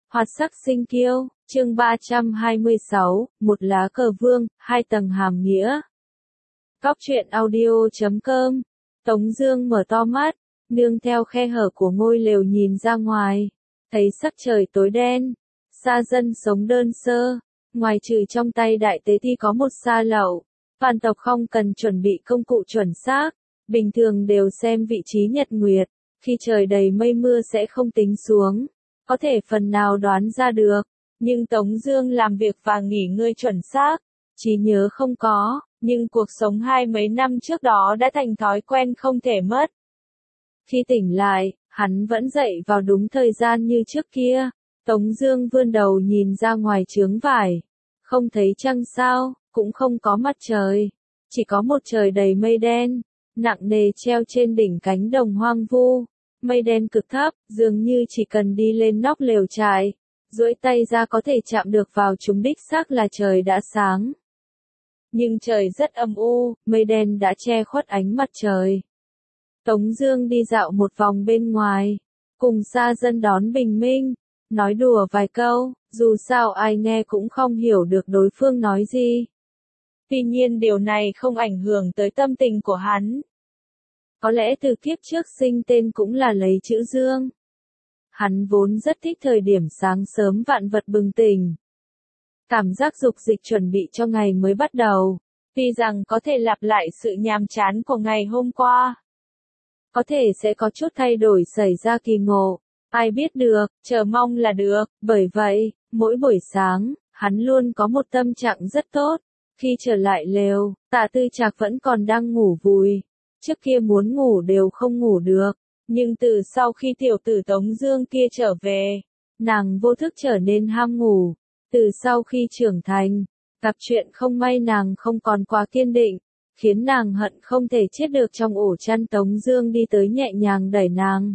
Hoạt sắc sinh kiêu, chương 326, một lá cờ vương, hai tầng hàm nghĩa. Cóc truyện audio.com. Tống Dương mở to mắt, nương theo khe hở của ngôi lều nhìn ra ngoài, thấy sắc trời tối đen, sa dân sống đơn sơ, ngoài trừ trong tay đại tế ti có một sa lậu, phản tộc không cần chuẩn bị công cụ chuẩn xác, bình thường đều xem vị trí nhật nguyệt, khi trời đầy mây mưa sẽ không tính xuống. Có thể phần nào đoán ra được, nhưng Tống Dương làm việc và nghỉ ngơi chuẩn xác, trí nhớ không có, nhưng cuộc sống hai mấy năm trước đó đã thành thói quen không thể mất. Khi tỉnh lại, hắn vẫn dậy vào đúng thời gian như trước kia. Tống Dương vươn đầu nhìn ra ngoài chướng vải, không thấy trăng sao, cũng không có mặt trời, chỉ có một trời đầy mây đen, nặng nề treo trên đỉnh cánh đồng hoang vu. Mây đen cực thấp, dường như chỉ cần đi lên nóc lều trại, duỗi tay ra có thể chạm được vào chúng, đích xác là trời đã sáng. Nhưng trời rất âm u, mây đen đã che khuất ánh mặt trời. Tống Dương đi dạo một vòng bên ngoài, cùng sa dân đón bình minh, nói đùa vài câu, dù sao ai nghe cũng không hiểu được đối phương nói gì. Tuy nhiên điều này không ảnh hưởng tới tâm tình của hắn. Có lẽ từ kiếp trước sinh tên cũng là lấy chữ Dương. Hắn vốn rất thích thời điểm sáng sớm vạn vật bừng tỉnh. Cảm giác dục dịch chuẩn bị cho ngày mới bắt đầu. Tuy rằng có thể lặp lại sự nhàm chán của ngày hôm qua. Có thể sẽ có chút thay đổi xảy ra kỳ ngộ. Ai biết được, chờ mong là được. Bởi vậy, mỗi buổi sáng, hắn luôn có một tâm trạng rất tốt. Khi trở lại lều, Tạ Tư Trạc vẫn còn đang ngủ vùi. Trước kia muốn ngủ đều không ngủ được, nhưng từ sau khi tiểu tử Tống Dương kia trở về, nàng vô thức trở nên ham ngủ. Từ sau khi trưởng thành, gặp chuyện không may nàng không còn quá kiên định, khiến nàng hận không thể chết được trong ổ chăn. Tống Dương đi tới nhẹ nhàng đẩy nàng,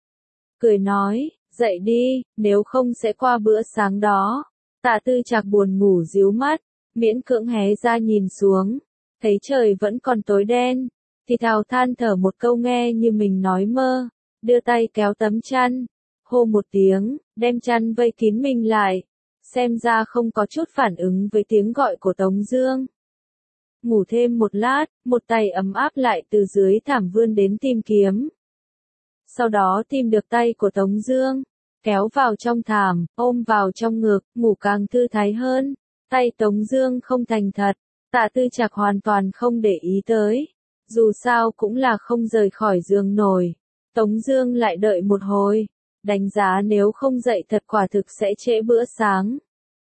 cười nói, dậy đi, nếu không sẽ qua bữa sáng đó. Tạ Tư Trạc buồn ngủ díu mắt, miễn cưỡng hé ra nhìn xuống, thấy trời vẫn còn tối đen. Thì thào than thở một câu nghe như mình nói mơ, đưa tay kéo tấm chăn, hô một tiếng, đem chăn vây kín mình lại, xem ra không có chút phản ứng với tiếng gọi của Tống Dương. Ngủ thêm một lát, một tay ấm áp lại từ dưới thảm vươn đến tìm kiếm. Sau đó tìm được tay của Tống Dương, kéo vào trong thảm, ôm vào trong ngực, ngủ càng thư thái hơn. Tay Tống Dương không thành thật, Tạ Tư Trạc hoàn toàn không để ý tới. Dù sao cũng là không rời khỏi giường nổi. Tống Dương lại đợi một hồi, đánh giá nếu không dậy thật quả thực sẽ trễ bữa sáng.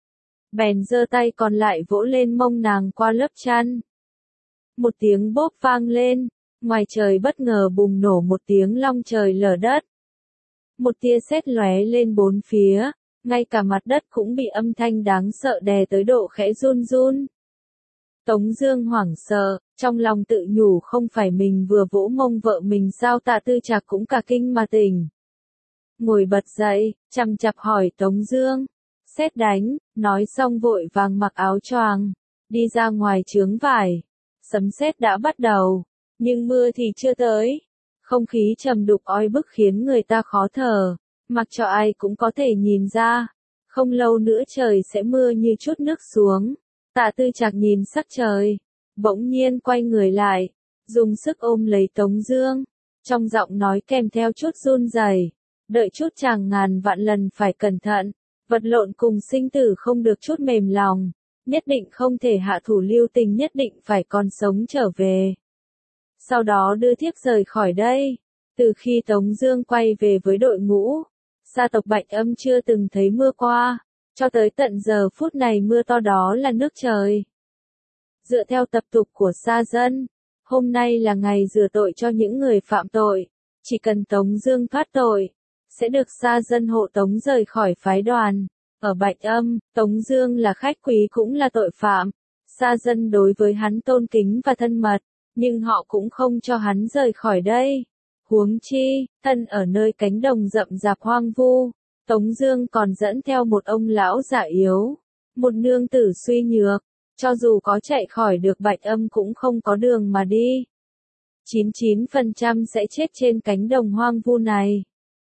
Bèn giơ tay còn lại vỗ lên mông nàng qua lớp chăn. Một tiếng bốp vang lên, ngoài trời bất ngờ bùng nổ một tiếng long trời lở đất. Một tia sét lóe lên bốn phía, ngay cả mặt đất cũng bị âm thanh đáng sợ đè tới độ khẽ run run. Tống Dương hoảng sợ, trong lòng tự nhủ không phải mình vừa vỗ mông vợ mình sao. Tạ Tư Trạc cũng cả kinh mà tỉnh. Ngồi bật dậy, chằm chặp hỏi Tống Dương, sét đánh, nói xong vội vàng mặc áo choàng, đi ra ngoài chướng vải. Sấm sét đã bắt đầu, nhưng mưa thì chưa tới. Không khí trầm đục oi bức khiến người ta khó thở, mặc cho ai cũng có thể nhìn ra. Không lâu nữa trời sẽ mưa như chút nước xuống. Tạ Tư Trạc nhìn sắc trời, bỗng nhiên quay người lại, dùng sức ôm lấy Tống Dương, trong giọng nói kèm theo chút run rẩy, đợi chút chàng ngàn vạn lần phải cẩn thận, vật lộn cùng sinh tử không được chút mềm lòng, nhất định không thể hạ thủ lưu tình, nhất định phải còn sống trở về. Sau đó đưa thiếp rời khỏi đây. Từ khi Tống Dương quay về với đội ngũ, sa tộc Bạch Âm chưa từng thấy mưa qua. Cho tới tận giờ phút này mưa to đó là nước trời. Dựa theo tập tục của sa dân, hôm nay là ngày rửa tội cho những người phạm tội. Chỉ cần Tống Dương thoát tội, sẽ được sa dân hộ tống rời khỏi phái đoàn. Ở Bạch Âm, Tống Dương là khách quý cũng là tội phạm. Sa dân đối với hắn tôn kính và thân mật, nhưng họ cũng không cho hắn rời khỏi đây. Huống chi, thân ở nơi cánh đồng rậm rạp hoang vu. Tống Dương còn dẫn theo một ông lão già yếu, một nương tử suy nhược, cho dù có chạy khỏi được Bạch Âm cũng không có đường mà đi. 99% sẽ chết trên cánh đồng hoang vu này.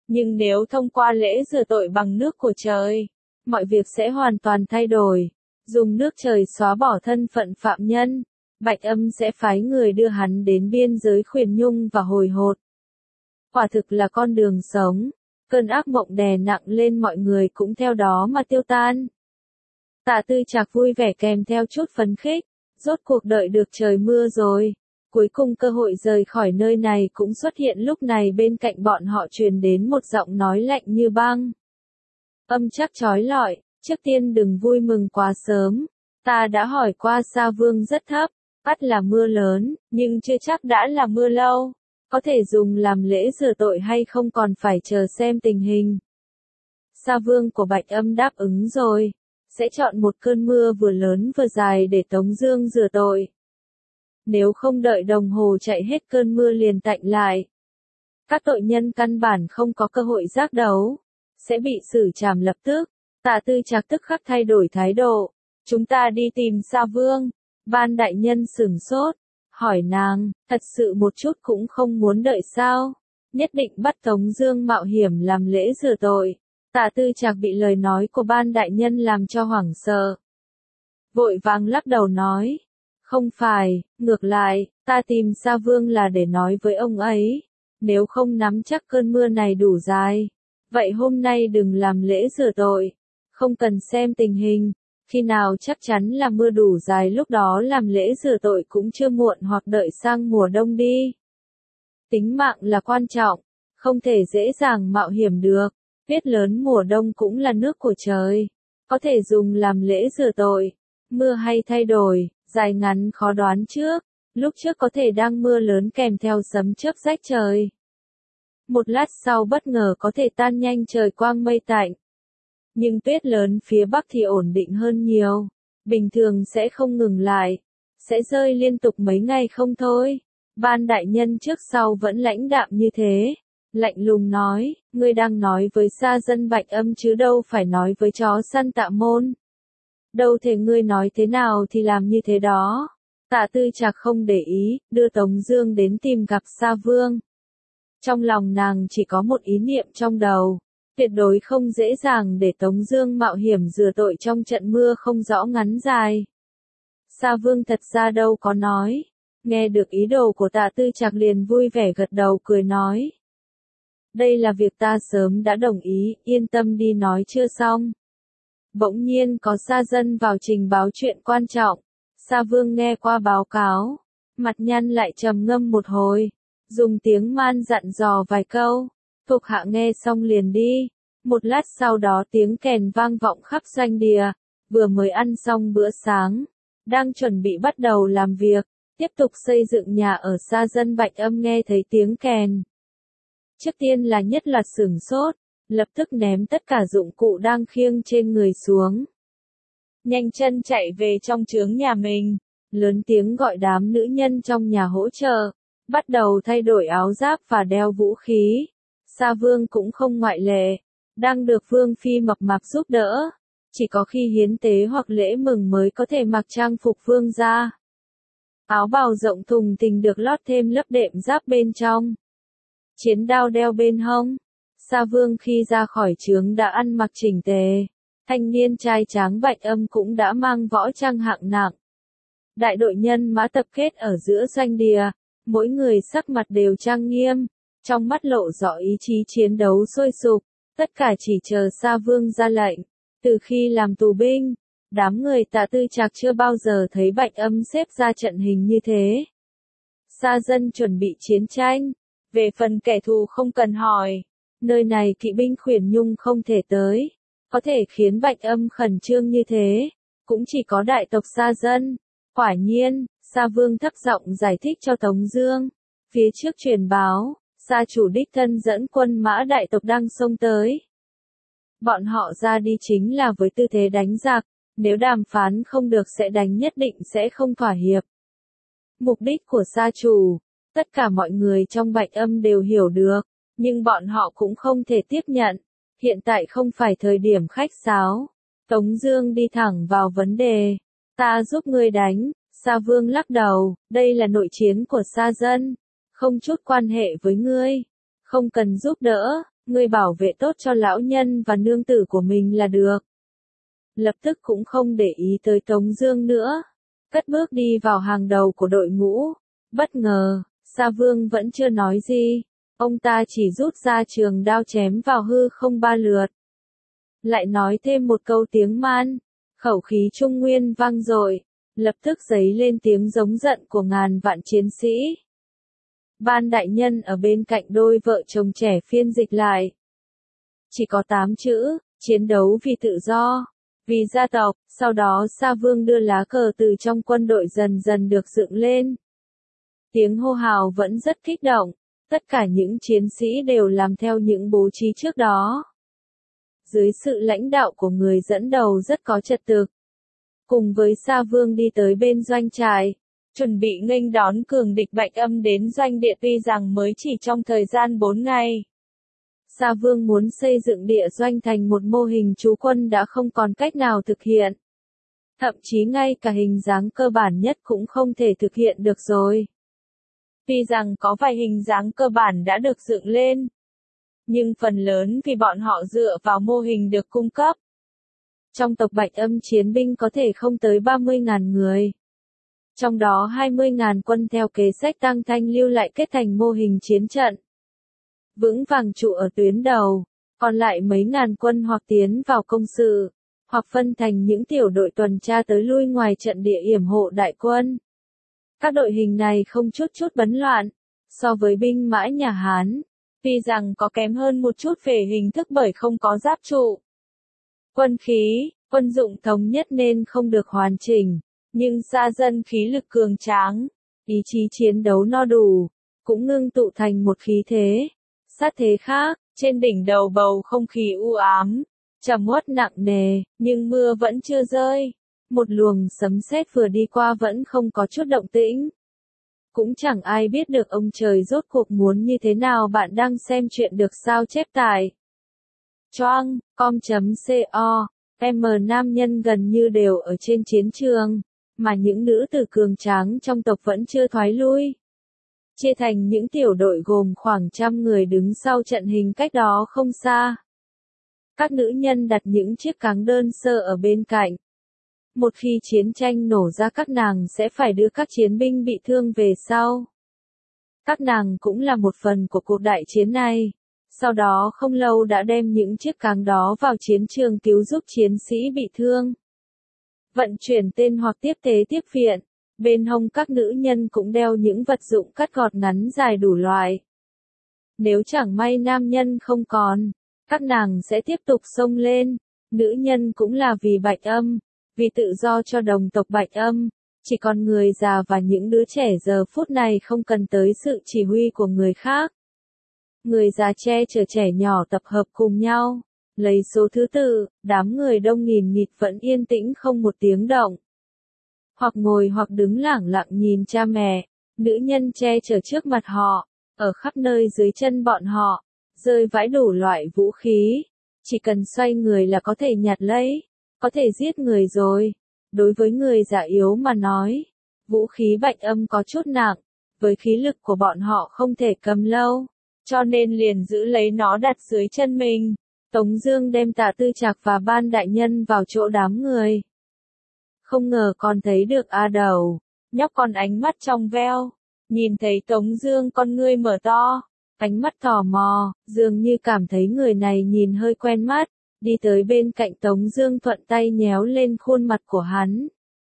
Nhưng nếu thông qua lễ rửa tội bằng nước của trời, mọi việc sẽ hoàn toàn thay đổi. Dùng nước trời xóa bỏ thân phận phạm nhân, Bạch Âm sẽ phái người đưa hắn đến biên giới Khuyển Nhung và hồi hột. Quả thực là con đường sống, cơn ác mộng đè nặng lên mọi người cũng theo đó mà tiêu tan. Tạ Tư Trạc vui vẻ kèm theo chút phấn khích, rốt cuộc đợi được trời mưa rồi. Cuối cùng cơ hội rời khỏi nơi này cũng xuất hiện, lúc này bên cạnh bọn họ truyền đến một giọng nói lạnh như băng. Âm chắc chói lọi, trước tiên đừng vui mừng quá sớm, ta đã hỏi qua Sa Vương rất thấp, ắt là mưa lớn, nhưng chưa chắc đã là mưa lâu, có thể dùng làm lễ rửa tội hay không còn phải chờ xem tình hình. Sa Vương của Bạch Âm đáp ứng rồi, sẽ chọn một cơn mưa vừa lớn vừa dài để Tống Dương rửa tội. Nếu không đợi đồng hồ chạy hết cơn mưa liền tạnh lại, các tội nhân căn bản không có cơ hội giác đấu, sẽ bị xử trảm lập tức. Tạ Tư Trạc tức khắc thay đổi thái độ, chúng ta đi tìm Sa Vương. Ban đại nhân sửng sốt, hỏi nàng, thật sự một chút cũng không muốn đợi sao? Nhất định bắt Tống Dương mạo hiểm làm lễ rửa tội. Tạ Tư Trạc bị lời nói của ban đại nhân làm cho hoảng sợ, vội vàng lắc đầu nói, không phải, ngược lại, ta tìm Sa Vương là để nói với ông ấy, nếu không nắm chắc cơn mưa này đủ dài, vậy hôm nay đừng làm lễ rửa tội, không cần xem tình hình, khi nào chắc chắn là mưa đủ dài lúc đó làm lễ rửa tội cũng chưa muộn, hoặc đợi sang mùa đông đi. Tính mạng là quan trọng, không thể dễ dàng mạo hiểm được, tuyết lớn mùa đông cũng là nước của trời, có thể dùng làm lễ rửa tội, mưa hay thay đổi, dài ngắn khó đoán trước, lúc trước có thể đang mưa lớn kèm theo sấm chớp rách trời. Một lát sau bất ngờ có thể tan nhanh trời quang mây tạnh. Nhưng tuyết lớn phía Bắc thì ổn định hơn nhiều, bình thường sẽ không ngừng lại, sẽ rơi liên tục mấy ngày không thôi. Ban đại nhân trước sau vẫn lãnh đạm như thế, lạnh lùng nói, ngươi đang nói với sa dân Bạch Âm chứ đâu phải nói với chó săn Tạ Môn. Đâu thể ngươi nói thế nào thì làm như thế đó. Tạ Tư Trạc không để ý, đưa Tống Dương đến tìm gặp Sa Vương. Trong lòng nàng chỉ có một ý niệm trong đầu, tuyệt đối không dễ dàng để Tống Dương mạo hiểm rửa tội trong trận mưa không rõ ngắn dài. Sa Vương thật ra đâu có nói, nghe được ý đồ của Tạ Tư Trạc liền vui vẻ gật đầu cười nói. Đây là việc ta sớm đã đồng ý, yên tâm đi. Nói chưa xong, bỗng nhiên có sa dân vào trình báo chuyện quan trọng. Sa Vương nghe qua báo cáo, mặt nhăn lại trầm ngâm một hồi, dùng tiếng Man dặn dò vài câu, thuộc hạ nghe xong liền đi. Một lát sau đó tiếng kèn vang vọng khắp doanh địa, vừa mới ăn xong bữa sáng, đang chuẩn bị bắt đầu làm việc, tiếp tục xây dựng nhà ở sa dân Bạch Âm nghe thấy tiếng kèn. Trước tiên là nhất loạt sửng sốt, lập tức ném tất cả dụng cụ đang khiêng trên người xuống. Nhanh chân chạy về trong chướng nhà mình, lớn tiếng gọi đám nữ nhân trong nhà hỗ trợ, bắt đầu thay đổi áo giáp và đeo vũ khí. Sa Vương cũng không ngoại lệ, đang được Vương Phi mập mạp giúp đỡ, chỉ có khi hiến tế hoặc lễ mừng mới có thể mặc trang phục vương gia. Áo bào rộng thùng thình được lót thêm lớp đệm giáp bên trong, chiến đao đeo bên hông. Sa Vương khi ra khỏi trướng đã ăn mặc chỉnh tề, thanh niên trai tráng Bạch Âm cũng đã mang võ trang hạng nặng. Đại đội nhân mã tập kết ở giữa doanh địa, mỗi người sắc mặt đều trang nghiêm, trong mắt lộ rõ ý chí chiến đấu sôi sục, tất cả chỉ chờ Sa Vương ra lệnh. Từ khi làm tù binh, đám người Tạ Tư Trạc chưa bao giờ thấy Bạch Âm xếp ra trận hình như thế. Sa dân chuẩn bị chiến tranh, về phần kẻ thù không cần hỏi, nơi này kỵ binh Khuyển Nhung không thể tới, có thể khiến Bạch Âm khẩn trương như thế, cũng chỉ có đại tộc Sa dân. Quả nhiên, Sa Vương thấp giọng giải thích cho Tống Dương, phía trước truyền báo, Sa chủ đích thân dẫn quân mã đại tộc đang xông tới. Bọn họ ra đi chính là với tư thế đánh giặc, nếu đàm phán không được sẽ đánh, nhất định sẽ không thỏa hiệp. Mục đích của Sa chủ, tất cả mọi người trong Bạch Âm đều hiểu được, nhưng bọn họ cũng không thể tiếp nhận. Hiện tại không phải thời điểm khách sáo. Tống Dương đi thẳng vào vấn đề. Ta giúp ngươi đánh. Sa Vương lắc đầu, đây là nội chiến của Sa dân, không chút quan hệ với ngươi, không cần giúp đỡ. Ngươi bảo vệ tốt cho lão nhân và nương tử của mình là được. Lập tức cũng không để ý tới Tống Dương nữa, cất bước đi vào hàng đầu của đội ngũ. Bất ngờ, Sa Vương vẫn chưa nói gì, ông ta chỉ rút ra trường đao chém vào hư không 3 lượt. Lại nói thêm một câu tiếng Man, khẩu khí Trung Nguyên vang dội, lập tức dấy lên tiếng giống giận của ngàn vạn chiến sĩ. Ban đại nhân ở bên cạnh đôi vợ chồng trẻ phiên dịch lại. Chỉ có 8 chữ, chiến đấu vì tự do, vì gia tộc. Sau đó Sa Vương đưa lá cờ từ trong quân đội dần dần được dựng lên. Tiếng hô hào vẫn rất kích động, tất cả những chiến sĩ đều làm theo những bố trí trước đó. Dưới sự lãnh đạo của người dẫn đầu rất có trật tự. Cùng với Sa Vương đi tới bên doanh trại, chuẩn bị nghênh đón cường địch Bạch Âm đến doanh địa, tuy rằng mới chỉ trong thời gian 4 ngày. Sa Vương muốn xây dựng địa doanh thành một mô hình trú quân đã không còn cách nào thực hiện. Thậm chí ngay cả hình dáng cơ bản nhất cũng không thể thực hiện được rồi. Tuy rằng có vài hình dáng cơ bản đã được dựng lên, nhưng phần lớn vì bọn họ dựa vào mô hình được cung cấp. Trong tộc Bạch Âm chiến binh có thể không tới 30.000 người. Trong đó 20.000 quân theo kế sách Tăng Thanh lưu lại kết thành mô hình chiến trận. Vững vàng trụ ở tuyến đầu, còn lại mấy ngàn quân hoặc tiến vào công sự, hoặc phân thành những tiểu đội tuần tra tới lui ngoài trận địa yểm hộ đại quân. Các đội hình này không chút bấn loạn, so với binh mã nhà Hán, tuy rằng có kém hơn một chút về hình thức bởi không có giáp trụ. Quân khí, quân dụng thống nhất nên không được hoàn chỉnh, nhưng xa dân khí lực cường tráng, ý chí chiến đấu no đủ, cũng ngưng tụ thành một khí thế. Sát thế khác, trên đỉnh đầu bầu không khí u ám, trầm uất nặng nề, nhưng mưa vẫn chưa rơi. Một luồng sấm sét vừa đi qua vẫn không có chút động tĩnh. Cũng chẳng ai biết được ông trời rốt cuộc muốn như thế nào. Bạn đang xem chuyện được sao chép tại choang.com.co. Nam nhân gần như đều ở trên chiến trường, mà những nữ tử cường tráng trong tộc vẫn chưa thoái lui. Chia thành những tiểu đội gồm khoảng 100 người đứng sau trận hình cách đó không xa. Các nữ nhân đặt những chiếc cáng đơn sơ ở bên cạnh. Một khi chiến tranh nổ ra các nàng sẽ phải đưa các chiến binh bị thương về sau. Các nàng cũng là một phần của cuộc đại chiến này. Sau đó không lâu đã đem những chiếc cáng đó vào chiến trường cứu giúp chiến sĩ bị thương. Vận chuyển tên hoặc tiếp tế tiếp viện. Bên hông các nữ nhân cũng đeo những vật dụng cắt gọt ngắn dài đủ loại. Nếu chẳng may nam nhân không còn, các nàng sẽ tiếp tục xông lên. Nữ nhân cũng là vì Bạch Âm, vì tự do cho đồng tộc Bạch Âm. Chỉ còn người già và những đứa trẻ giờ phút này không cần tới sự chỉ huy của người khác. Người già che chở trẻ nhỏ tập hợp cùng nhau, lấy số thứ tự, đám người đông nghìn nghịt vẫn yên tĩnh không một tiếng động. Hoặc ngồi hoặc đứng lẳng lặng nhìn cha mẹ, nữ nhân che chở trước mặt họ, ở khắp nơi dưới chân bọn họ, rơi vãi đủ loại vũ khí. Chỉ cần xoay người là có thể nhặt lấy, có thể giết người rồi. Đối với người già yếu mà nói, vũ khí Bạch Âm có chút nặng, với khí lực của bọn họ không thể cầm lâu, cho nên liền giữ lấy nó đặt dưới chân mình. Tống Dương đem Tạ Tư Trạc và Ban đại nhân vào chỗ đám người. Không ngờ còn thấy được A Đầu, nhóc con ánh mắt trong veo, nhìn thấy Tống Dương con ngươi mở to, ánh mắt tò mò, dường như cảm thấy người này nhìn hơi quen mắt, đi tới bên cạnh Tống Dương thuận tay nhéo lên khuôn mặt của hắn.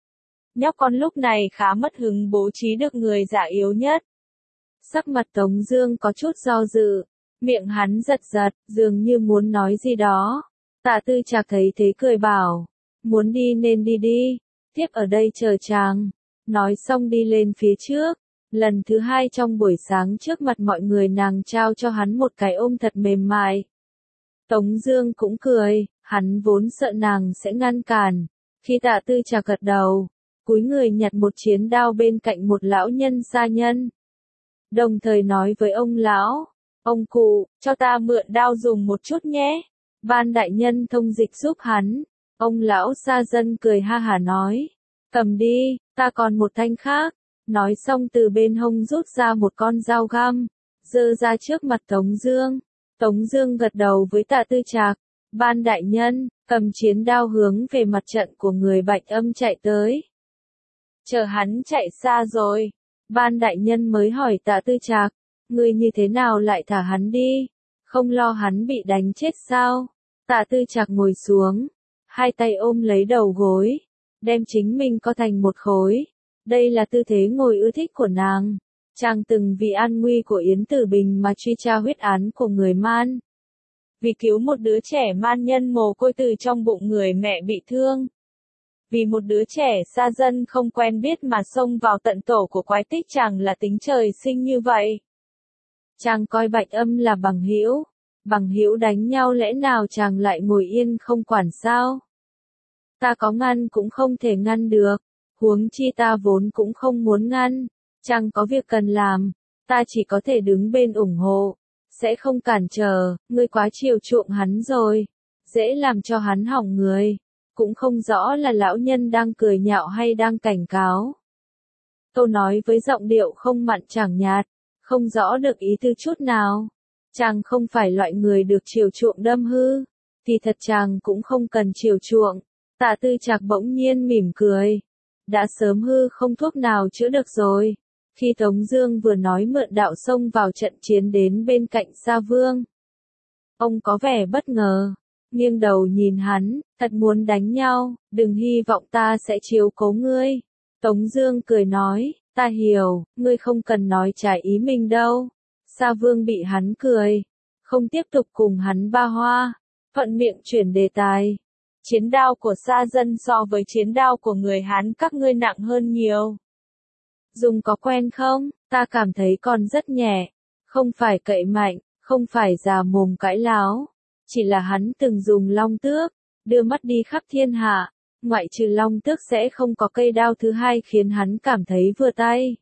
Nhóc con lúc này khá mất hứng bố trí được người già yếu nhất. Sắc mặt Tống Dương có chút do dự, miệng hắn giật giật, dường như muốn nói gì đó. Tạ Tư Trạc thấy thế cười bảo, muốn đi nên đi đi, tiếp ở đây chờ chàng. Nói xong đi lên phía trước. Lần thứ hai trong buổi sáng trước mặt mọi người nàng trao cho hắn một cái ôm thật mềm mại. Tống Dương cũng cười, hắn vốn sợ nàng sẽ ngăn cản. Khi Tạ Tư Trạc gật đầu, cúi người nhặt một chiến đao bên cạnh một lão nhân sa nhân. Đồng thời nói với ông lão, ông cụ, cho ta mượn đao dùng một chút nhé. Ban đại nhân thông dịch giúp hắn. Ông lão sa dân cười ha hả nói, cầm đi, ta còn một thanh khác. Nói xong từ bên hông rút ra một con dao găm, giơ ra trước mặt Tống Dương. Tống Dương gật đầu với Tạ Tư Trạc. Ban đại nhân, cầm chiến đao hướng về mặt trận của người Bạch Âm chạy tới. Chờ hắn chạy xa rồi, Ban đại nhân mới hỏi Tạ Tư Trạc, ngươi như thế nào lại thả hắn đi? Không lo hắn bị đánh chết sao? Tạ Tư Trạc ngồi xuống, hai tay ôm lấy đầu gối, đem chính mình co thành một khối. Đây là tư thế ngồi ưa thích của nàng. Chàng từng vì an nguy của Yến Tử Bình mà truy tra huyết án của người Man. Vì cứu một đứa trẻ man nhân mồ côi từ trong bụng người mẹ bị thương. Vì một đứa trẻ xa dân không quen biết mà xông vào tận tổ của quái tích, chàng là tính trời sinh như vậy. Chàng coi Bạch Âm là bằng hữu đánh nhau lẽ nào chàng lại ngồi yên không quản sao? Ta có ngăn cũng không thể ngăn được, huống chi ta vốn cũng không muốn ngăn, chàng có việc cần làm, ta chỉ có thể đứng bên ủng hộ, sẽ không cản trở, ngươi quá chiều chuộng hắn rồi, dễ làm cho hắn hỏng người, cũng không rõ là lão nhân đang cười nhạo hay đang cảnh cáo. Câu nói với giọng điệu không mặn chẳng nhạt, không rõ được ý tư chút nào. Chàng không phải loại người được chiều chuộng đâm hư, thì thật chàng cũng không cần chiều chuộng. Tạ Tư Trạc bỗng nhiên mỉm cười. Đã sớm hư không thuốc nào chữa được rồi. Khi Tống Dương vừa nói mượn đạo xông vào trận chiến đến bên cạnh Sa Vương, ông có vẻ bất ngờ, nghiêng đầu nhìn hắn, thật muốn đánh nhau, đừng hy vọng ta sẽ chiếu cố ngươi. Tống Dương cười nói, ta hiểu, ngươi không cần nói trái ý mình đâu. Sa Vương bị hắn cười, không tiếp tục cùng hắn ba hoa, thuận miệng chuyển đề tài. Chiến đao của Sa dân so với chiến đao của người Hán các ngươi nặng hơn nhiều. Dùng có quen không? Ta cảm thấy còn rất nhẹ, không phải cậy mạnh, không phải già mồm cãi láo, chỉ là hắn từng dùng long tước, đưa mắt đi khắp thiên hạ, ngoại trừ long tước sẽ không có cây đao thứ hai khiến hắn cảm thấy vừa tay.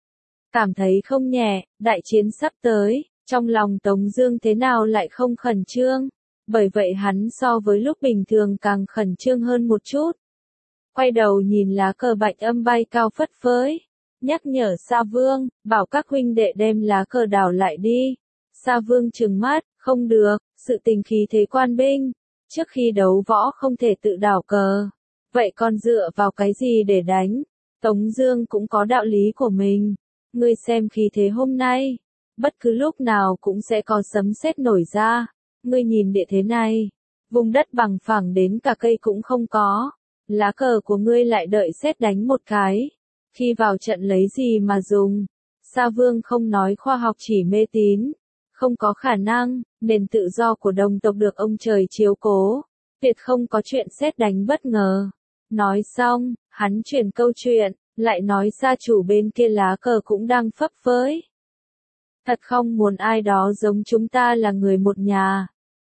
Cảm thấy không nhẹ, đại chiến sắp tới, trong lòng Tống Dương thế nào lại không khẩn trương, bởi vậy hắn so với lúc bình thường càng khẩn trương hơn một chút. Quay đầu nhìn lá cờ Bạch Âm bay cao phất phới, nhắc nhở Sa Vương, bảo các huynh đệ đem lá cờ đảo lại đi. Sa Vương trừng mắt, không được, sự tình khí thế quan binh, trước khi đấu võ không thể tự đảo cờ, vậy còn dựa vào cái gì để đánh? Tống Dương cũng có đạo lý của mình. Ngươi xem khí thế hôm nay, bất cứ lúc nào cũng sẽ có sấm sét nổi ra. Ngươi nhìn địa thế này, vùng đất bằng phẳng đến cả cây cũng không có, lá cờ của ngươi lại đợi sét đánh một cái. Khi vào trận lấy gì mà dùng? Sa Vương không nói khoa học, chỉ mê tín. Không có khả năng, nền tự do của đồng tộc được ông trời chiếu cố, tuyệt không có chuyện sét đánh bất ngờ. Nói xong, hắn chuyển câu chuyện, lại nói gia chủ bên kia lá cờ cũng đang phấp phới. Thật không muốn ai đó giống chúng ta là người một nhà.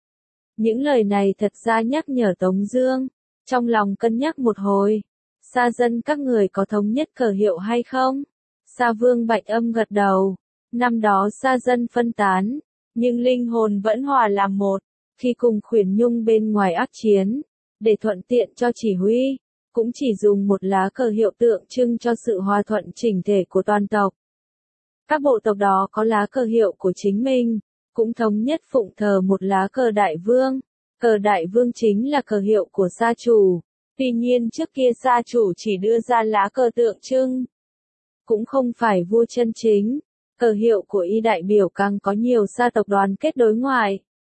Những lời này thật ra nhắc nhở Tống Dương, trong lòng cân nhắc một hồi. Sa dân các người có thống nhất cờ hiệu hay không? Sa Vương Bạch Âm gật đầu. Năm đó sa dân phân tán, nhưng linh hồn vẫn hòa làm một. Khi cùng Khuyển Nhung bên ngoài ác chiến, để thuận tiện cho chỉ huy, cũng chỉ dùng một lá cờ hiệu tượng trưng cho sự hòa thuận chỉnh thể của toàn tộc. Các bộ tộc đó có lá cờ hiệu của chính mình, cũng thống nhất phụng thờ một lá cờ đại vương. Cờ đại vương chính là cờ hiệu của sa chủ. Tuy nhiên trước kia sa chủ chỉ đưa ra lá cờ tượng trưng, cũng không phải vua chân chính. Cờ hiệu của y đại biểu càng có nhiều sa tộc đoàn kết đối ngoại,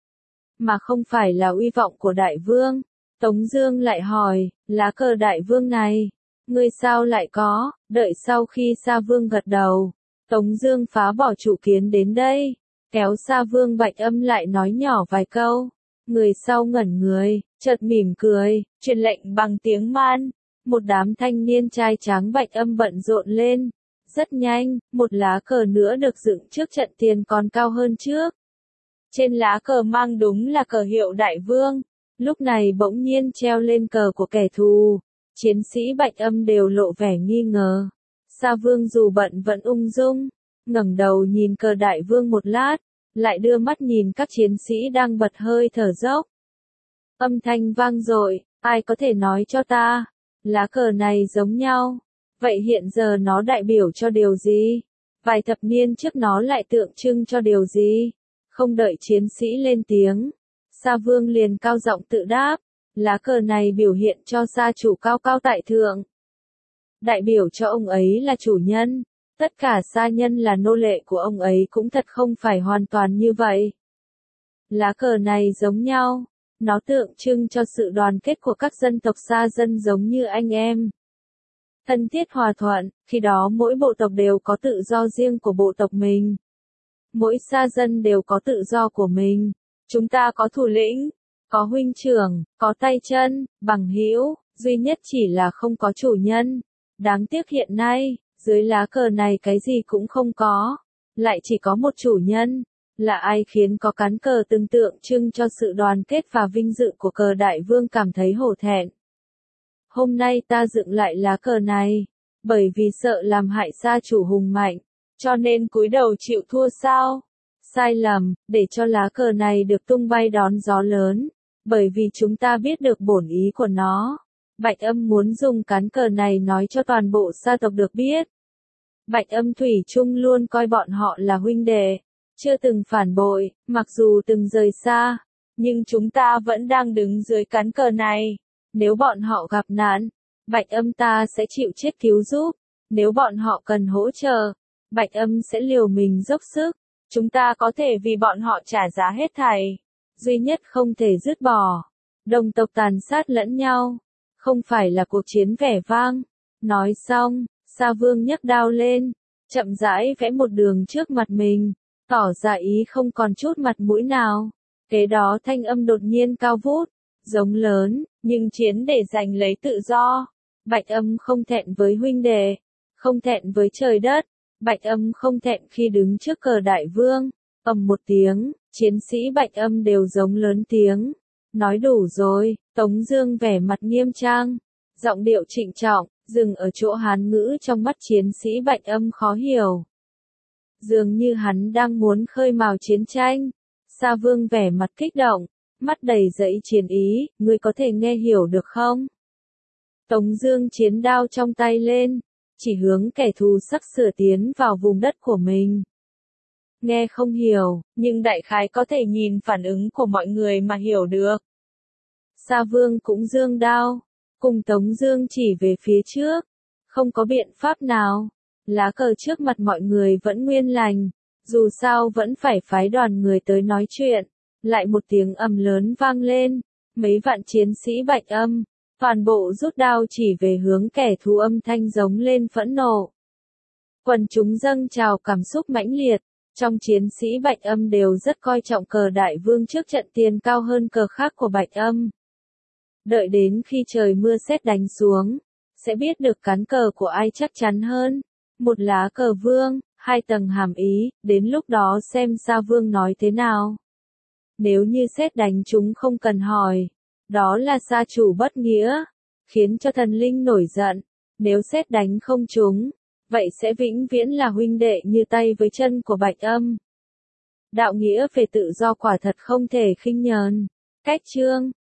mà không phải là uy vọng của đại vương. Tống Dương lại hỏi, lá cờ đại vương này, ngươi sao lại có? Đợi sau khi Sa Vương gật đầu, Tống Dương phá bỏ chủ kiến đến đây, kéo Sa Vương Bạch Âm lại nói nhỏ vài câu. Người sau ngẩn người, chợt mỉm cười, truyền lệnh bằng tiếng Man. Một đám thanh niên trai tráng Bạch Âm bận rộn lên. Rất nhanh, một lá cờ nữa được dựng trước trận tiền còn cao hơn trước. Trên lá cờ mang đúng là cờ hiệu đại vương. Lúc này bỗng nhiên treo lên cờ của kẻ thù. Chiến sĩ Bạch Âm đều lộ vẻ nghi ngờ. Sa Vương dù bận vẫn ung dung, ngẩng đầu nhìn cờ đại vương một lát, lại đưa mắt nhìn các chiến sĩ đang bật hơi thở dốc. Âm thanh vang dội, ai có thể nói cho ta, lá cờ này giống nhau, vậy hiện giờ nó đại biểu cho điều gì? Vài thập niên trước nó lại tượng trưng cho điều gì? Không đợi chiến sĩ lên tiếng, Sa Vương liền cao giọng tự đáp, lá cờ này biểu hiện cho gia chủ cao cao tại thượng. Đại biểu cho ông ấy là chủ nhân, tất cả sa nhân là nô lệ của ông ấy cũng thật không phải hoàn toàn như vậy. Lá cờ này giống nhau, nó tượng trưng cho sự đoàn kết của các dân tộc sa dân giống như anh em. Thân thiết hòa thuận, khi đó mỗi bộ tộc đều có tự do riêng của bộ tộc mình. Mỗi sa dân đều có tự do của mình. Chúng ta có thủ lĩnh, có huynh trưởng, có tay chân, bằng hữu, duy nhất chỉ là không có chủ nhân. Đáng tiếc hiện nay, dưới lá cờ này cái gì cũng không có, lại chỉ có một chủ nhân. Là ai khiến có cán cờ tương tượng trưng cho sự đoàn kết và vinh dự của cờ đại vương cảm thấy hổ thẹn. Hôm nay ta dựng lại lá cờ này, bởi vì sợ làm hại gia chủ hùng mạnh, cho nên cúi đầu chịu thua sao? Sai lầm, để cho lá cờ này được tung bay đón gió lớn, bởi vì chúng ta biết được bổn ý của nó. Bạch Âm muốn dùng cán cờ này nói cho toàn bộ sa tộc được biết. Bạch Âm thủy chung luôn coi bọn họ là huynh đệ, chưa từng phản bội, mặc dù từng rời xa, nhưng chúng ta vẫn đang đứng dưới cán cờ này. Nếu bọn họ gặp nạn, Bạch Âm ta sẽ chịu chết cứu giúp. Nếu bọn họ cần hỗ trợ, Bạch Âm sẽ liều mình dốc sức. Chúng ta có thể vì bọn họ trả giá hết thảy. Duy nhất không thể dứt bỏ. Đồng tộc tàn sát lẫn nhau. Không phải là cuộc chiến vẻ vang. Nói xong, Sa Vương nhấc đao lên, chậm rãi vẽ một đường trước mặt mình, tỏ ra ý không còn chút mặt mũi nào. Kế đó thanh âm đột nhiên cao vút, giống lớn, nhưng chiến để giành lấy tự do. Bạch Âm không thẹn với huynh đệ, không thẹn với trời đất. Bạch Âm không thẹn khi đứng trước cờ đại vương. Ầm một tiếng, chiến sĩ Bạch Âm đều giống lớn tiếng. Nói đủ rồi, Tống Dương vẻ mặt nghiêm trang, giọng điệu trịnh trọng, dừng ở chỗ Hán ngữ trong mắt chiến sĩ Bạch Âm khó hiểu. Dường như hắn đang muốn khơi mào chiến tranh. Sa Vương vẻ mặt kích động, mắt đầy dẫy chiến ý, ngươi có thể nghe hiểu được không? Tống Dương chiến đao trong tay lên, chỉ hướng kẻ thù sắp sửa tiến vào vùng đất của mình. Nghe không hiểu, nhưng đại khái có thể nhìn phản ứng của mọi người mà hiểu được. Sa Vương cũng giương đao, cùng Tống Dương chỉ về phía trước. Không có biện pháp nào, lá cờ trước mặt mọi người vẫn nguyên lành, dù sao vẫn phải phái đoàn người tới nói chuyện. Lại một tiếng ầm lớn vang lên, mấy vạn chiến sĩ Bạch Âm, toàn bộ rút đao chỉ về hướng kẻ thù, âm thanh giống lên phẫn nộ. Quần chúng dâng trào cảm xúc mãnh liệt, trong chiến sĩ Bạch Âm đều rất coi trọng cờ đại vương trước trận tiền cao hơn cờ khác của Bạch Âm. Đợi đến khi trời mưa sét đánh xuống, sẽ biết được cán cờ của ai chắc chắn hơn. Một lá cờ vương, hai tầng hàm ý, đến lúc đó xem Sa Vương nói thế nào. Nếu như sét đánh chúng không cần hỏi, đó là sa chủ bất nghĩa, khiến cho thần linh nổi giận. Nếu sét đánh không trúng, vậy sẽ vĩnh viễn là huynh đệ như tay với chân của Bạch Âm. Đạo nghĩa về tự do quả thật không thể khinh nhờn. Cách chương